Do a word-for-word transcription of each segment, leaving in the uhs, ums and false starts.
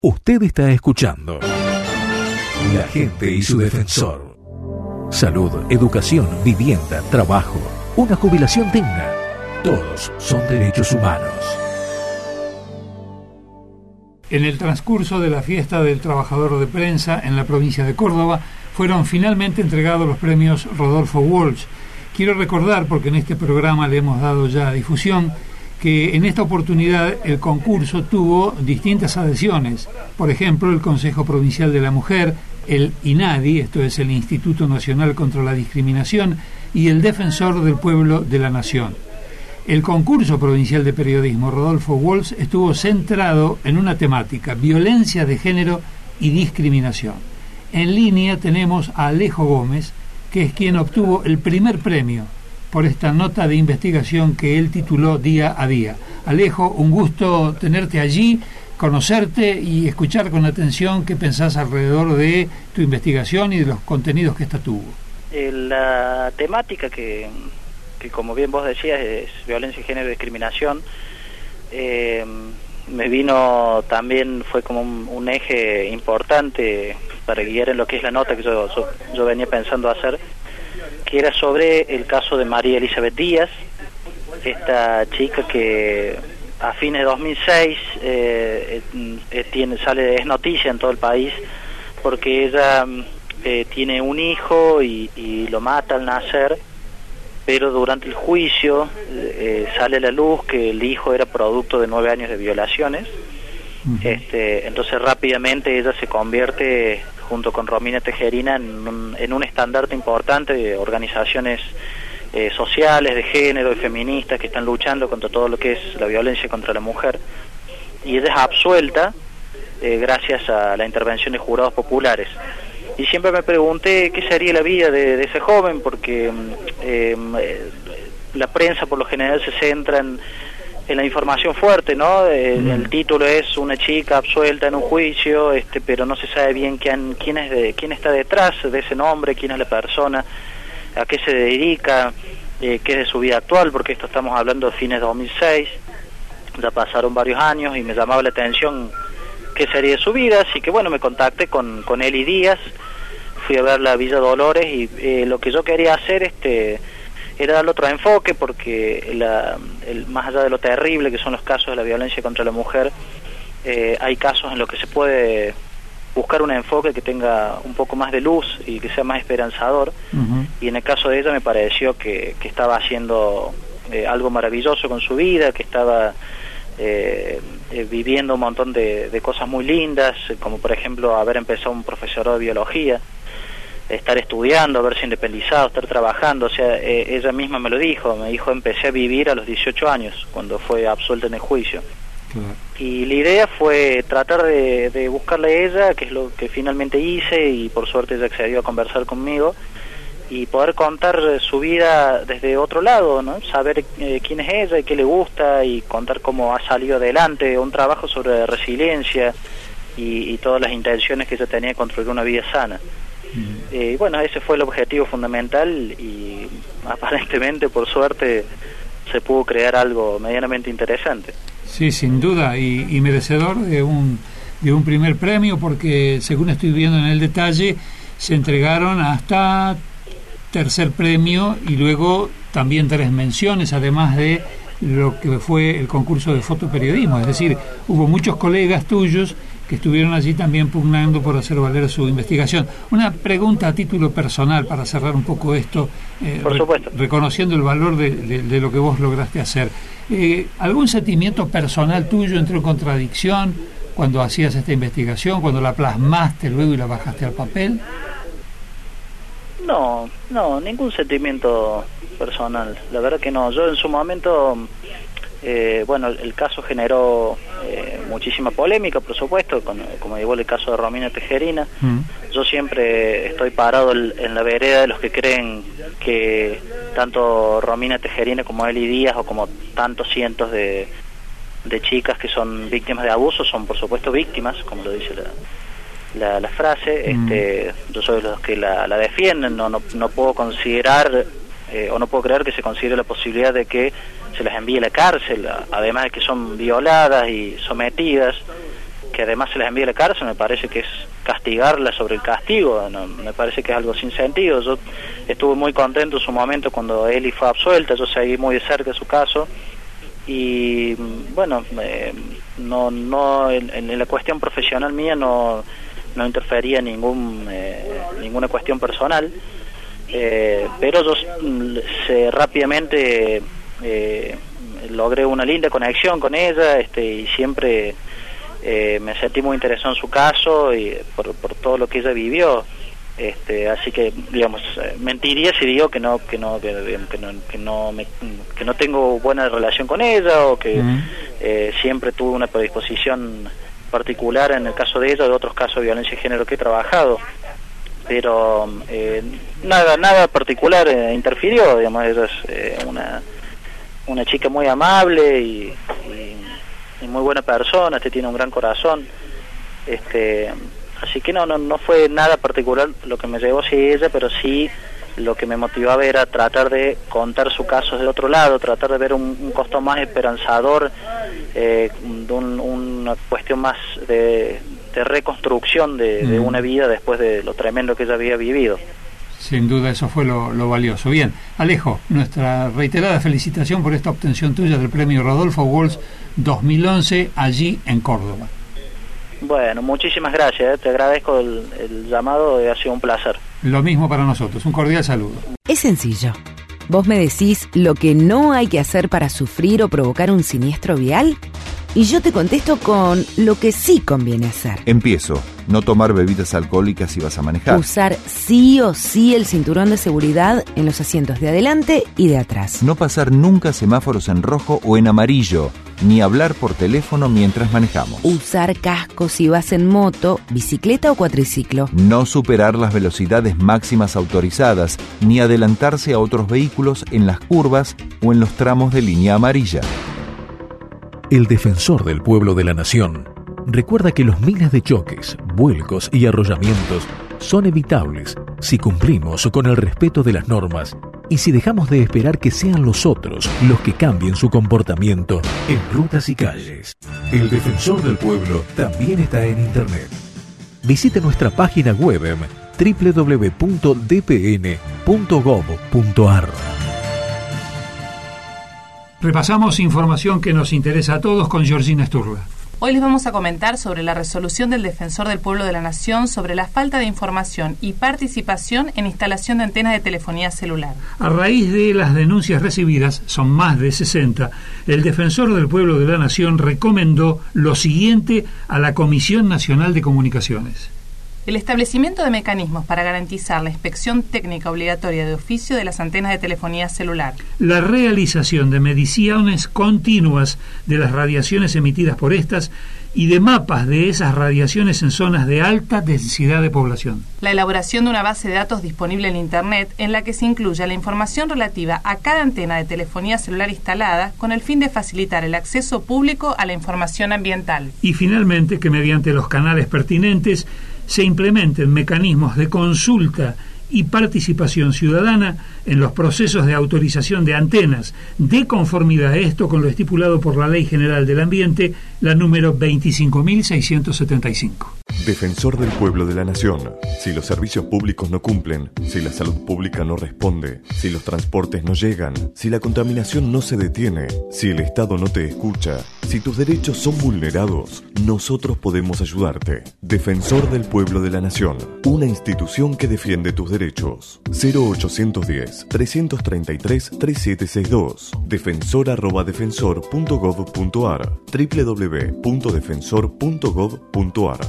Usted está escuchando La Gente y su Defensor. Salud, educación, vivienda, trabajo, una jubilación digna. Todos son derechos humanos. En el transcurso de la fiesta del trabajador de prensa en la provincia de Córdoba, fueron finalmente entregados los premios Rodolfo Walsh. Quiero recordar, porque en este programa le hemos dado ya difusión, que en esta oportunidad el concurso tuvo distintas adhesiones. Por ejemplo, el Consejo Provincial de la Mujer, el INADI, esto es el Instituto Nacional contra la Discriminación, y el Defensor del Pueblo de la Nación. El concurso provincial de periodismo Rodolfo Walsh estuvo centrado en una temática: violencia de género y discriminación. En línea tenemos a Alejo Gómez, que es quien obtuvo el primer premio por esta nota de investigación que él tituló Día a Día. Alejo, un gusto tenerte allí, conocerte y escuchar con atención qué pensás alrededor de tu investigación y de los contenidos que esta tuvo. La temática que, que como bien vos decías, es violencia de género y discriminación, eh, me vino también, fue como un, un eje importante para guiar en lo que es la nota que yo, yo, yo venía pensando hacer, que era sobre el caso de María Elizabeth Díaz, esta chica que a fines de dos mil seis eh, eh, tiene, sale, es noticia en todo el país, porque ella eh, tiene un hijo y, y lo mata al nacer, pero durante el juicio eh, sale a la luz que el hijo era producto de nueve años de violaciones. Uh-huh. este, entonces rápidamente ella se convierte, junto con Romina Tejerina, en un, en un estandarte importante de organizaciones eh, sociales, de género y feministas que están luchando contra todo lo que es la violencia contra la mujer. Y ella es absuelta eh, gracias a la intervención de jurados populares. Y siempre me pregunté qué sería la vida de, de ese joven, porque eh, la prensa por lo general se centra en, en la información fuerte, ¿no? Eh, mm. El título es una chica absuelta en un juicio, este, pero no se sabe bien quién, quién, es de, quién está detrás de ese nombre, quién es la persona, a qué se dedica, eh, qué es de su vida actual, porque esto estamos hablando de fines de dos mil seis, ya pasaron varios años y me llamaba la atención qué sería de su vida, así que bueno, me contacté con, con Eli Díaz, fui a ver la Villa Dolores y eh, lo que yo quería hacer este era darle otro enfoque, porque la, el, más allá de lo terrible que son los casos de la violencia contra la mujer, eh, hay casos en los que se puede buscar un enfoque que tenga un poco más de luz y que sea más esperanzador. Uh-huh. Y en el caso de ella me pareció que, que estaba haciendo eh, algo maravilloso con su vida, que estaba eh, eh, viviendo un montón de, de cosas muy lindas, como por ejemplo haber empezado un profesorado de biología, estar estudiando, haberse independizado, estar trabajando. O sea, eh, ella misma me lo dijo, me dijo, empecé a vivir a los dieciocho años, cuando fue absuelta en el juicio. Claro. Y la idea fue tratar de, de buscarle a ella, que es lo que finalmente hice, y por suerte ella accedió a conversar conmigo, y poder contar su vida desde otro lado, ¿no? Saber eh, quién es ella y qué le gusta, y contar cómo ha salido adelante, un trabajo sobre resiliencia y, y todas las intenciones que ella tenía de construir una vida sana. Y eh, bueno, ese fue el objetivo fundamental, y aparentemente, por suerte, se pudo crear algo medianamente interesante. Sí, sin duda, y, y merecedor de un, de un primer premio, porque según estoy viendo en el detalle, se entregaron hasta tercer premio y luego también tres menciones, además de lo que fue el concurso de fotoperiodismo. Es decir, hubo muchos colegas tuyos que estuvieron allí también pugnando por hacer valer su investigación. Una pregunta a título personal para cerrar un poco esto, eh, por supuesto. Re- reconociendo el valor de, de, de lo que vos lograste hacer. Eh, ¿Algún sentimiento personal tuyo entró en contradicción cuando hacías esta investigación, cuando la plasmaste luego y la bajaste al papel? No, no, ningún sentimiento personal. La verdad que no. Yo en su momento... Eh, bueno, el caso generó eh, muchísima polémica, por supuesto, con, como igual el caso de Romina Tejerina. Mm. Yo siempre estoy parado el, en la vereda de los que creen que tanto Romina Tejerina como Eli Díaz, o como tantos cientos de, de chicas que son víctimas de abuso, son por supuesto víctimas, como lo dice la, la, la frase. Mm. Este, yo soy de los que la, la defienden. No, no, no puedo considerar eh, o no puedo creer que se considere la posibilidad de que se las envíe a la cárcel, además de que son violadas y sometidas, que que además se les envíe a la cárcel, me parece que es castigarla sobre el castigo, no, me parece que es algo sin sentido. Yo estuve muy contento en su momento cuando Eli fue absuelta, yo seguí muy de cerca su caso, y bueno, eh, no no en, en la cuestión profesional mía no, no interfería ningún eh, ninguna cuestión personal, eh, pero yo se, rápidamente eh, logré una linda conexión con ella, este, y siempre eh, me sentí muy interesado en su caso y por, por todo lo que ella vivió. Este, así que, digamos, mentiría si digo que no que no que, que no que no me, que no tengo buena relación con ella, o que uh-huh. eh, siempre tuve una predisposición particular en el caso de ella o de otros casos de violencia de género que he trabajado, pero eh, nada nada particular eh, interfirió. Digamos, ella es eh, una una chica muy amable y, y, y muy buena persona, este tiene un gran corazón, este así que no, no no fue nada particular lo que me llevó hacia ella, pero sí lo que me motivaba era tratar de contar su caso del otro lado, tratar de ver un, un costo más esperanzador, eh, de un, una cuestión más de, de reconstrucción de, mm. de una vida después de lo tremendo que ella había vivido. Sin duda eso fue lo, lo valioso. Bien, Alejo, nuestra reiterada felicitación por esta obtención tuya del premio Rodolfo Walsh dos mil once allí en Córdoba. Bueno, muchísimas gracias, ¿eh? Te agradezco el, el llamado, ha sido un placer. Lo mismo para nosotros, un cordial saludo. Es sencillo. Vos me decís lo que no hay que hacer para sufrir o provocar un siniestro vial, y yo te contesto con lo que sí conviene hacer. Empiezo. No tomar bebidas alcohólicas si vas a manejar. Usar sí o sí el cinturón de seguridad en los asientos de adelante y de atrás. No pasar nunca semáforos en rojo o en amarillo, ni hablar por teléfono mientras manejamos. Usar casco si vas en moto, bicicleta o cuatriciclo. No superar las velocidades máximas autorizadas, ni adelantarse a otros vehículos en las curvas o en los tramos de línea amarilla. El defensor del pueblo de la nación recuerda que los miles de choques, vuelcos y arrollamientos son evitables si cumplimos con el respeto de las normas y si dejamos de esperar que sean los otros los que cambien su comportamiento en rutas y calles. El defensor del pueblo también está en internet. Visite nuestra página web en doble u doble u doble u punto d p n punto gov punto a r. Repasamos información que nos interesa a todos con Georgina Sturla. Hoy les vamos a comentar sobre la resolución del Defensor del Pueblo de la Nación sobre la falta de información y participación en instalación de antenas de telefonía celular. A raíz de las denuncias recibidas, son más de sesenta, el Defensor del Pueblo de la Nación recomendó lo siguiente a la Comisión Nacional de Comunicaciones. El establecimiento de mecanismos para garantizar la inspección técnica obligatoria de oficio de las antenas de telefonía celular. La realización de mediciones continuas de las radiaciones emitidas por estas y de mapas de esas radiaciones en zonas de alta densidad de población. La elaboración de una base de datos disponible en Internet en la que se incluya la información relativa a cada antena de telefonía celular instalada con el fin de facilitar el acceso público a la información ambiental. Y finalmente que mediante los canales pertinentes se implementen mecanismos de consulta y participación ciudadana en los procesos de autorización de antenas, de conformidad a esto con lo estipulado por la Ley General del Ambiente, la número veinticinco mil seiscientos setenta y cinco. Defensor del pueblo de la nación. Si los servicios públicos no cumplen, si la salud pública no responde, si los transportes no llegan, si la contaminación no se detiene, si el Estado no te escucha, si tus derechos son vulnerados, nosotros podemos ayudarte. Defensor del pueblo de la nación. Una institución que defiende tus derechos. cero ochocientos diez, trescientos treinta y tres, treinta y siete sesenta y dos. defensor arroba defensor punto gov punto a r. doble u doble u doble u punto defensor punto gov punto a r.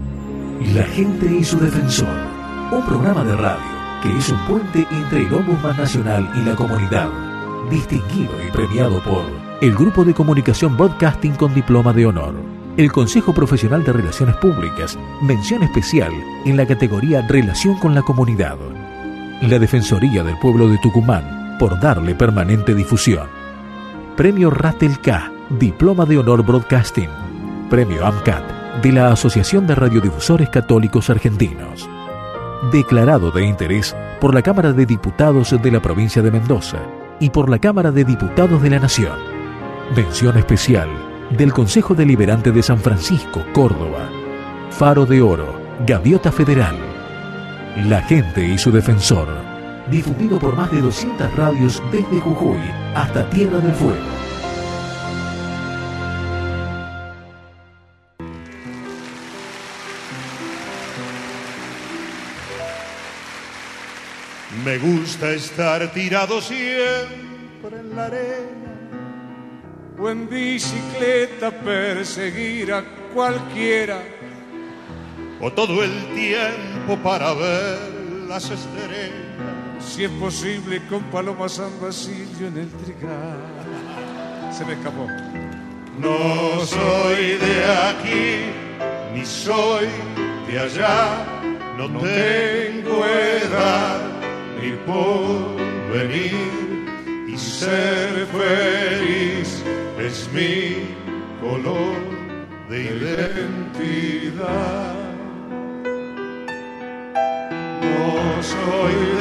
La gente y su defensor, un programa de radio que es un puente entre el Ombudsman Nacional y la comunidad, distinguido y premiado por el Grupo de Comunicación Broadcasting con Diploma de Honor, el Consejo Profesional de Relaciones Públicas, mención especial en la categoría Relación con la Comunidad, la Defensoría del Pueblo de Tucumán, por darle permanente difusión, Premio Ratel K, Diploma de Honor Broadcasting, Premio AMCAT, de la Asociación de Radiodifusores Católicos Argentinos. Declarado de interés por la Cámara de Diputados de la Provincia de Mendoza y por la Cámara de Diputados de la Nación. Mención especial del Consejo Deliberante de San Francisco, Córdoba. Faro de Oro, Gaviota Federal. La gente y su defensor. Difundido por más de doscientas radios desde Jujuy hasta Tierra del Fuego. Me gusta estar tirado siempre en la arena o en bicicleta perseguir a cualquiera o todo el tiempo para ver las estrellas. Si es posible con Paloma San Basilio en el trigal. Se me escapó. No soy de aquí ni soy de allá, no tengo edad ni por venir, y ser feliz es mi color de identidad. No soy